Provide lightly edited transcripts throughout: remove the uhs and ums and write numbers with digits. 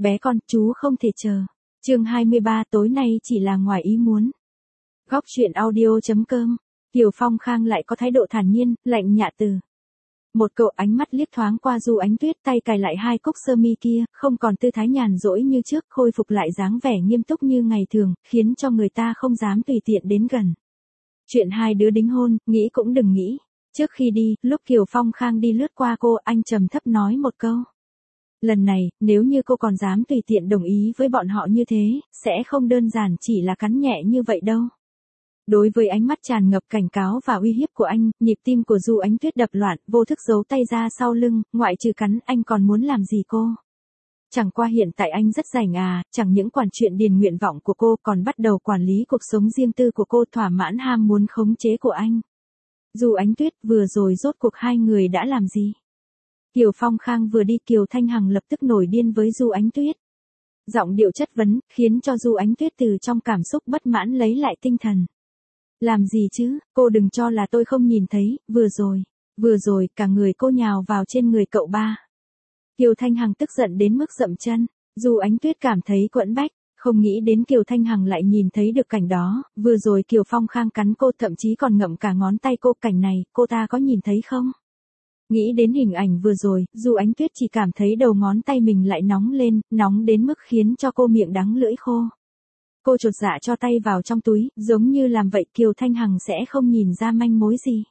bé con, chú không thể chờ. Chương 23 tối nay chỉ là ngoài ý muốn. Góc truyện audio.com. Kiều Phong Khang lại có thái độ thản nhiên, lạnh nhạt từ. Một cậu ánh mắt liếc thoáng qua Du Ánh Tuyết, tay cài lại hai cúc sơ mi kia, không còn tư thái nhàn rỗi như trước, khôi phục lại dáng vẻ nghiêm túc như ngày thường, khiến cho người ta không dám tùy tiện đến gần. Chuyện hai đứa đính hôn, nghĩ cũng đừng nghĩ. Trước khi đi, lúc Kiều Phong Khang đi lướt qua cô, anh trầm thấp nói một câu. Lần này, nếu như cô còn dám tùy tiện đồng ý với bọn họ như thế, sẽ không đơn giản chỉ là cắn nhẹ như vậy đâu. Đối với ánh mắt tràn ngập cảnh cáo và uy hiếp của anh, nhịp tim của Du Ánh Tuyết đập loạn, vô thức giấu tay ra sau lưng, ngoại trừ cắn anh còn muốn làm gì cô? Chẳng qua hiện tại anh rất rảnh à, chẳng những quản chuyện điền nguyện vọng của cô còn bắt đầu quản lý cuộc sống riêng tư của cô, thỏa mãn ham muốn khống chế của anh. Du Ánh Tuyết, vừa rồi rốt cuộc hai người đã làm gì? Kiều Phong Khang vừa đi, Kiều Thanh Hằng lập tức nổi điên với Du Ánh Tuyết. Giọng điệu chất vấn, khiến cho Du Ánh Tuyết từ trong cảm xúc bất mãn lấy lại tinh thần. Làm gì chứ, cô đừng cho là tôi không nhìn thấy, vừa rồi, cả người cô nhào vào trên người cậu ba. Kiều Thanh Hằng tức giận đến mức dậm chân, Du Ánh Tuyết cảm thấy quẫn bách, không nghĩ đến Kiều Thanh Hằng lại nhìn thấy được cảnh đó, vừa rồi Kiều Phong Khang cắn cô thậm chí còn ngậm cả ngón tay cô, cảnh này, cô ta có nhìn thấy không? Nghĩ đến hình ảnh vừa rồi, Du Ánh Tuyết chỉ cảm thấy đầu ngón tay mình lại nóng lên, nóng đến mức khiến cho cô miệng đắng lưỡi khô. Cô chột dạ cho tay vào trong túi, giống như làm vậy Kiều Thanh Hằng sẽ không nhìn ra manh mối gì.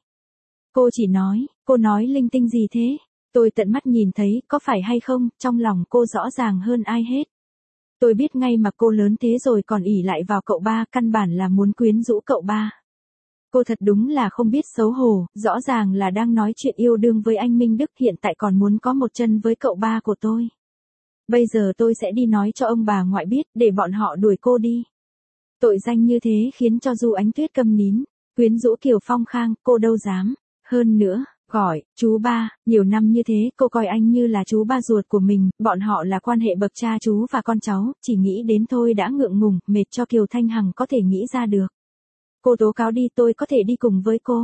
Cô nói linh tinh gì thế? Tôi tận mắt nhìn thấy, có phải hay không, trong lòng cô rõ ràng hơn ai hết. Tôi biết ngay mà cô lớn thế rồi còn ỷ lại vào cậu ba, căn bản là muốn quyến rũ cậu ba. Cô thật đúng là không biết xấu hổ, rõ ràng là đang nói chuyện yêu đương với anh Minh Đức, hiện tại còn muốn có một chân với cậu ba của tôi. Bây giờ tôi sẽ đi nói cho ông bà ngoại biết, để bọn họ đuổi cô đi. Tội danh như thế khiến cho Du Ánh Tuyết câm nín, quyến rũ Kiều Phong Khang, cô đâu dám. Hơn nữa, gọi, chú ba, nhiều năm như thế, cô coi anh như là chú ba ruột của mình, bọn họ là quan hệ bậc cha chú và con cháu, chỉ nghĩ đến thôi đã ngượng ngùng, mệt cho Kiều Thanh Hằng có thể nghĩ ra được. Cô tố cáo đi, tôi có thể đi cùng với cô.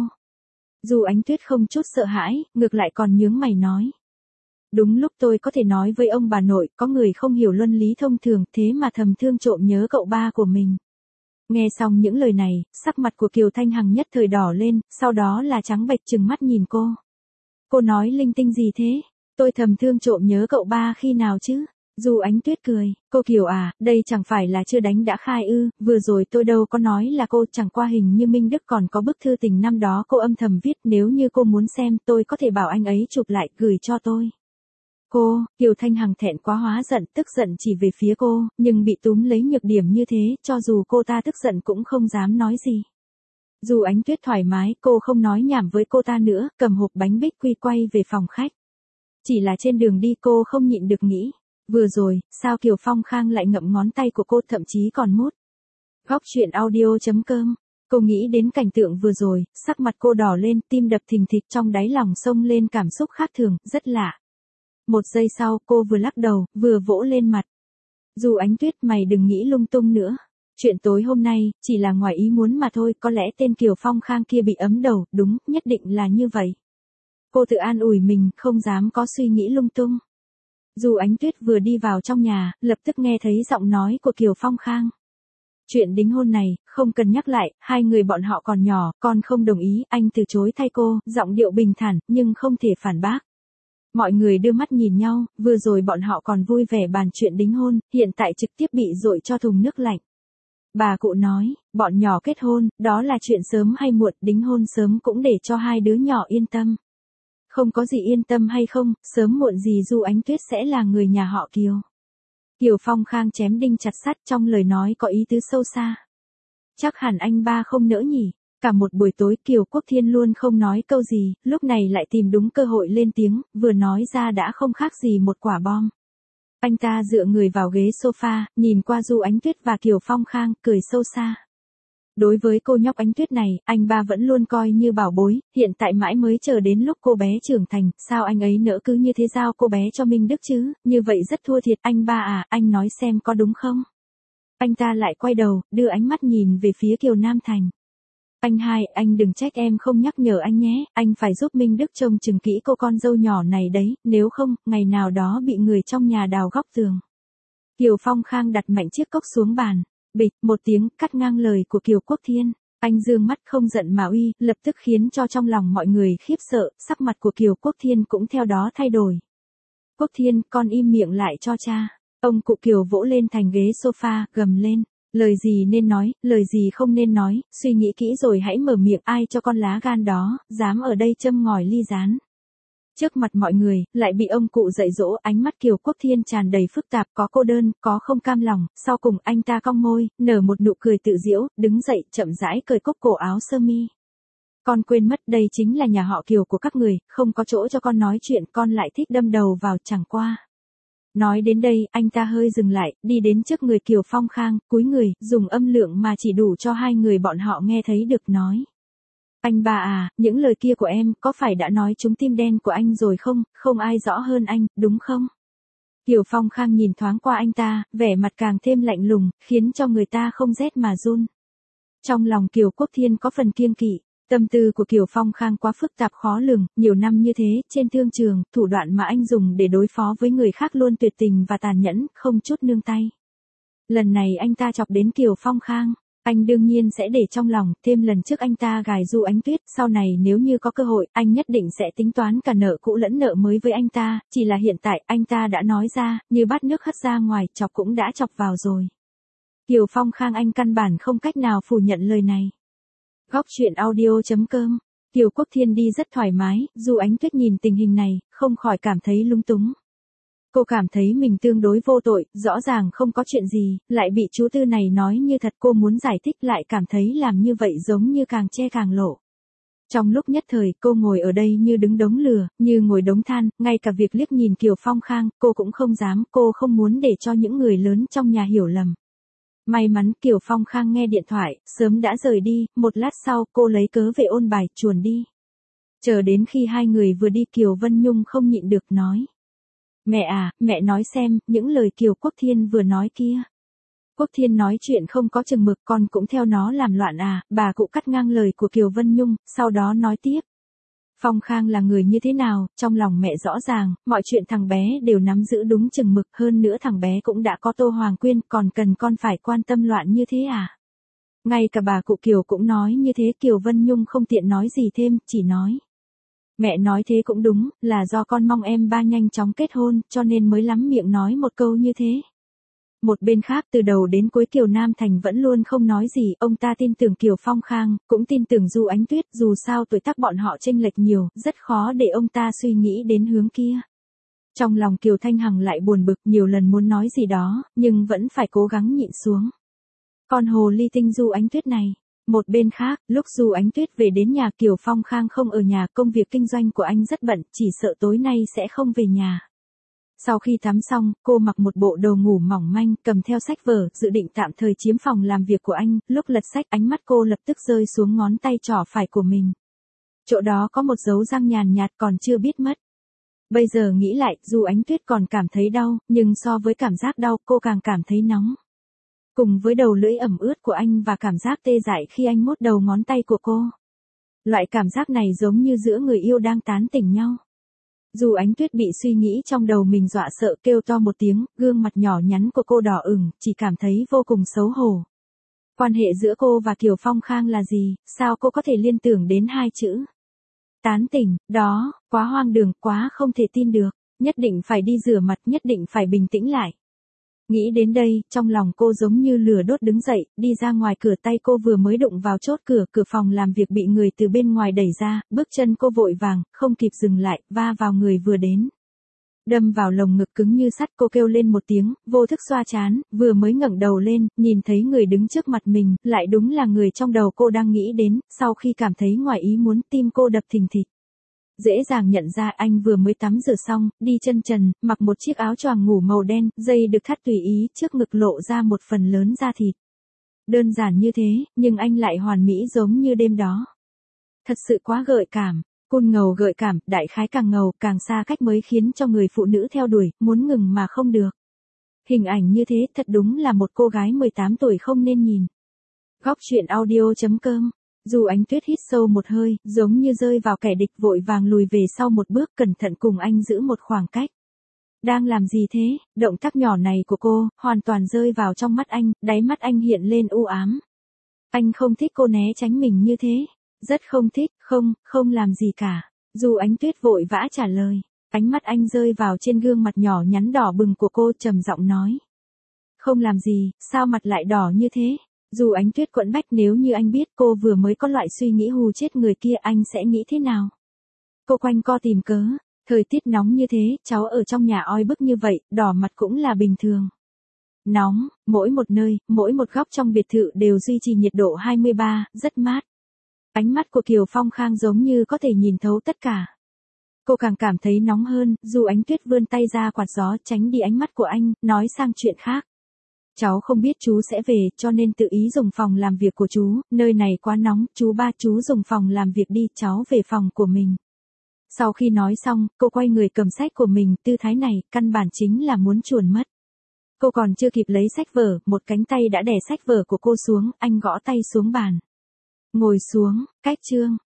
Du Ánh Tuyết không chút sợ hãi, ngược lại còn nhướng mày nói. Đúng lúc tôi có thể nói với ông bà nội, có người không hiểu luân lý thông thường, thế mà thầm thương trộm nhớ cậu ba của mình. Nghe xong những lời này, sắc mặt của Kiều Thanh Hằng nhất thời đỏ lên, sau đó là trắng bệch trừng mắt nhìn cô. Cô nói linh tinh gì thế? Tôi thầm thương trộm nhớ cậu ba khi nào chứ? Du Ánh Tuyết cười, cô Kiều à, đây chẳng phải là chưa đánh đã khai ư, vừa rồi tôi đâu có nói là cô, chẳng qua hình như Minh Đức còn có bức thư tình năm đó cô âm thầm viết, nếu như cô muốn xem tôi có thể bảo anh ấy chụp lại gửi cho tôi. Cô, Kiều Thanh Hằng thẹn quá hóa giận, tức giận chỉ về phía cô, nhưng bị túm lấy nhược điểm như thế, cho dù cô ta tức giận cũng không dám nói gì. Du Ánh Tuyết thoải mái, cô không nói nhảm với cô ta nữa, cầm hộp bánh bích quy quay về phòng khách. Chỉ là trên đường đi cô không nhịn được nghĩ, vừa rồi, sao Kiều Phong Khang lại ngậm ngón tay của cô, thậm chí còn mút. Góc truyện audio.com. Cô nghĩ đến cảnh tượng vừa rồi, sắc mặt cô đỏ lên, tim đập thình thịch, trong đáy lòng xông lên cảm xúc khác thường, rất lạ. Một giây sau, cô vừa lắc đầu, vừa vỗ lên mặt. Du Ánh Tuyết, mày đừng nghĩ lung tung nữa. Chuyện tối hôm nay, chỉ là ngoài ý muốn mà thôi, có lẽ tên Kiều Phong Khang kia bị ấm đầu, đúng, nhất định là như vậy. Cô tự an ủi mình, không dám có suy nghĩ lung tung. Du Ánh Tuyết vừa đi vào trong nhà, lập tức nghe thấy giọng nói của Kiều Phong Khang. Chuyện đính hôn này, không cần nhắc lại, hai người bọn họ còn nhỏ, con không đồng ý, anh từ chối thay cô, giọng điệu bình thản, nhưng không thể phản bác. Mọi người đưa mắt nhìn nhau, vừa rồi bọn họ còn vui vẻ bàn chuyện đính hôn, hiện tại trực tiếp bị dội cho thùng nước lạnh. Bà cụ nói, bọn nhỏ kết hôn, đó là chuyện sớm hay muộn, đính hôn sớm cũng để cho hai đứa nhỏ yên tâm. Không có gì yên tâm hay không, sớm muộn gì Du Ánh Tuyết sẽ là người nhà họ Kiều. Kiều Phong Khang chém đinh chặt sắt, trong lời nói có ý tứ sâu xa. Chắc hẳn anh ba không nỡ nhỉ. Cả một buổi tối Kiều Quốc Thiên luôn không nói câu gì, lúc này lại tìm đúng cơ hội lên tiếng, vừa nói ra đã không khác gì một quả bom. Anh ta dựa người vào ghế sofa, nhìn qua Du Ánh Tuyết và Kiều Phong Khang, cười sâu xa. Đối với cô nhóc Ánh Tuyết này, anh ba vẫn luôn coi như bảo bối, hiện tại mãi mới chờ đến lúc cô bé trưởng thành, sao anh ấy nỡ cứ như thế giao cô bé cho Minh Đức chứ, như vậy rất thua thiệt, anh ba à, anh nói xem có đúng không? Anh ta lại quay đầu, đưa ánh mắt nhìn về phía Kiều Nam Thành. Anh hai, anh đừng trách em không nhắc nhở anh nhé, anh phải giúp Minh Đức trông chừng kỹ cô con dâu nhỏ này đấy, nếu không, ngày nào đó bị người trong nhà đào góc tường. Kiều Phong Khang đặt mạnh chiếc cốc xuống bàn. Bịch, một tiếng cắt ngang lời của Kiều Quốc Thiên. Anh dương mắt không giận mà uy, lập tức khiến cho trong lòng mọi người khiếp sợ, sắc mặt của Kiều Quốc Thiên cũng theo đó thay đổi. Quốc Thiên, con im miệng lại cho cha. Ông cụ Kiều vỗ lên thành ghế sofa, gầm lên. Lời gì nên nói, lời gì không nên nói, suy nghĩ kỹ rồi hãy mở miệng, ai cho con lá gan đó, dám ở đây châm ngòi ly gián. Trước mặt mọi người, lại bị ông cụ dạy dỗ, ánh mắt Kiều Quốc Thiên tràn đầy phức tạp, có cô đơn, có không cam lòng, sau cùng anh ta cong môi, nở một nụ cười tự giễu, đứng dậy, chậm rãi cởi cúc cổ áo sơ mi. Con quên mất đây chính là nhà họ Kiều của các người, không có chỗ cho con nói chuyện, con lại thích đâm đầu vào chẳng qua. Nói đến đây, anh ta hơi dừng lại, đi đến trước người Kiều Phong Khang, cúi người, dùng âm lượng mà chỉ đủ cho hai người bọn họ nghe thấy được nói. Anh ba à, những lời kia của em có phải đã nói trúng tim đen của anh rồi không, không ai rõ hơn anh, đúng không? Kiều Phong Khang nhìn thoáng qua anh ta, vẻ mặt càng thêm lạnh lùng, khiến cho người ta không rét mà run. Trong lòng Kiều Quốc Thiên có phần kiêng kỵ, tâm tư của Kiều Phong Khang quá phức tạp khó lường, nhiều năm như thế, trên thương trường, thủ đoạn mà anh dùng để đối phó với người khác luôn tuyệt tình và tàn nhẫn, không chút nương tay. Lần này anh ta chọc đến Kiều Phong Khang. Anh đương nhiên sẽ để trong lòng, thêm lần trước anh ta gài Du Ánh Tuyết, sau này nếu như có cơ hội, anh nhất định sẽ tính toán cả nợ cũ lẫn nợ mới với anh ta, chỉ là hiện tại, anh ta đã nói ra, như bát nước hất ra ngoài, chọc cũng đã chọc vào rồi. Kiều Phong Khang anh căn bản không cách nào phủ nhận lời này. Góc truyện audio.com, Kiều Quốc Thiên đi rất thoải mái, Du Ánh Tuyết nhìn tình hình này, không khỏi cảm thấy lung túng. Cô cảm thấy mình tương đối vô tội, rõ ràng không có chuyện gì, lại bị chú Tư này nói như thật, cô muốn giải thích lại cảm thấy làm như vậy giống như càng che càng lộ. Trong lúc nhất thời, cô ngồi ở đây như đứng đống lửa, như ngồi đống than, ngay cả việc liếc nhìn Kiều Phong Khang, cô cũng không dám, cô không muốn để cho những người lớn trong nhà hiểu lầm. May mắn Kiều Phong Khang nghe điện thoại, sớm đã rời đi, một lát sau cô lấy cớ về ôn bài, chuồn đi. Chờ đến khi hai người vừa đi Kiều Vân Nhung không nhịn được nói. Mẹ à, mẹ nói xem, những lời Kiều Quốc Thiên vừa nói kia. Quốc Thiên nói chuyện không có chừng mực, con cũng theo nó làm loạn à, bà cụ cắt ngang lời của Kiều Vân Nhung, sau đó nói tiếp. Phong Khang là người như thế nào, trong lòng mẹ rõ ràng, mọi chuyện thằng bé đều nắm giữ đúng chừng mực, hơn nữa thằng bé cũng đã có Tô Hoàng Quyên, còn cần con phải quan tâm loạn như thế à? Ngay cả bà cụ Kiều cũng nói như thế, Kiều Vân Nhung không tiện nói gì thêm, chỉ nói. Mẹ nói thế cũng đúng, là do con mong em ba nhanh chóng kết hôn, cho nên mới lắm miệng nói một câu như thế. Một bên khác từ đầu đến cuối Kiều Nam Thành vẫn luôn không nói gì, ông ta tin tưởng Kiều Phong Khang, cũng tin tưởng Du Ánh Tuyết, dù sao tuổi tác bọn họ chênh lệch nhiều, rất khó để ông ta suy nghĩ đến hướng kia. Trong lòng Kiều Thanh Hằng lại buồn bực, nhiều lần muốn nói gì đó, nhưng vẫn phải cố gắng nhịn xuống. Con hồ ly tinh Du Ánh Tuyết này. Một bên khác, lúc Du Ánh Tuyết về đến nhà, Kiều Phong Khang không ở nhà, công việc kinh doanh của anh rất bận, chỉ sợ tối nay sẽ không về nhà. Sau khi tắm xong, cô mặc một bộ đồ ngủ mỏng manh, cầm theo sách vở, dự định tạm thời chiếm phòng làm việc của anh, lúc lật sách ánh mắt cô lập tức rơi xuống ngón tay trỏ phải của mình. Chỗ đó có một dấu răng nhàn nhạt còn chưa biết mất. Bây giờ nghĩ lại, Du Ánh Tuyết còn cảm thấy đau, nhưng so với cảm giác đau, cô càng cảm thấy nóng. Cùng với đầu lưỡi ẩm ướt của anh và cảm giác tê dại khi anh mốt đầu ngón tay của cô. Loại cảm giác này giống như giữa người yêu đang tán tỉnh nhau. Du Ánh Tuyết bị suy nghĩ trong đầu mình dọa sợ, kêu to một tiếng, gương mặt nhỏ nhắn của cô đỏ ửng, chỉ cảm thấy vô cùng xấu hổ. Quan hệ giữa cô và Kiều Phong Khang là gì, sao cô có thể liên tưởng đến hai chữ? Tán tỉnh, đó, quá hoang đường, quá không thể tin được, nhất định phải đi rửa mặt, nhất định phải bình tĩnh lại. Nghĩ đến đây, trong lòng cô giống như lửa đốt đứng dậy, đi ra ngoài cửa, tay cô vừa mới đụng vào chốt cửa, cửa phòng làm việc bị người từ bên ngoài đẩy ra, bước chân cô vội vàng, không kịp dừng lại, va vào người vừa đến. Đâm vào lồng ngực cứng như sắt, cô kêu lên một tiếng, vô thức xoa trán, vừa mới ngẩng đầu lên, nhìn thấy người đứng trước mặt mình, lại đúng là người trong đầu cô đang nghĩ đến, sau khi cảm thấy ngoài ý muốn, tim cô đập thình thịch. Dễ dàng nhận ra anh vừa mới tắm rửa xong, đi chân trần, mặc một chiếc áo choàng ngủ màu đen, dây được thắt tùy ý, trước ngực lộ ra một phần lớn da thịt. Đơn giản như thế, nhưng anh lại hoàn mỹ giống như đêm đó. Thật sự quá gợi cảm, côn ngầu gợi cảm, đại khái càng ngầu, càng xa cách mới khiến cho người phụ nữ theo đuổi, muốn ngừng mà không được. Hình ảnh như thế thật đúng là một cô gái 18 tuổi không nên nhìn. Góc truyện audio.com. Du Ánh Tuyết hít sâu một hơi, giống như rơi vào kẻ địch, vội vàng lùi về sau một bước, cẩn thận cùng anh giữ một khoảng cách. Đang làm gì thế? Động tác nhỏ này của cô, hoàn toàn rơi vào trong mắt anh, đáy mắt anh hiện lên u ám. Anh không thích cô né tránh mình như thế. Rất không thích, không làm gì cả. Dù Ánh Tuyết vội vã trả lời. Ánh mắt anh rơi vào trên gương mặt nhỏ nhắn đỏ bừng của cô, trầm giọng nói. Không làm gì, sao mặt lại đỏ như thế? Dù Ánh Tuyết quẫn bách, nếu như anh biết cô vừa mới có loại suy nghĩ hù chết người kia, anh sẽ nghĩ thế nào? Cô quanh co tìm cớ. Thời tiết nóng như thế, cháu ở trong nhà oi bức như vậy, đỏ mặt cũng là bình thường. Nóng, mỗi một nơi, mỗi một góc trong biệt thự đều duy trì nhiệt độ 23, rất mát. Ánh mắt của Kiều Phong Khang giống như có thể nhìn thấu tất cả. Cô càng cảm thấy nóng hơn, dù Ánh Tuyết vươn tay ra quạt gió tránh đi ánh mắt của anh, nói sang chuyện khác. Cháu không biết chú sẽ về, cho nên tự ý dùng phòng làm việc của chú, nơi này quá nóng, chú dùng phòng làm việc đi, cháu về phòng của mình. Sau khi nói xong, cô quay người cầm sách của mình, tư thái này, căn bản chính là muốn chuồn mất. Cô còn chưa kịp lấy sách vở, một cánh tay đã đè sách vở của cô xuống, anh gõ tay xuống bàn. Ngồi xuống, cách chương.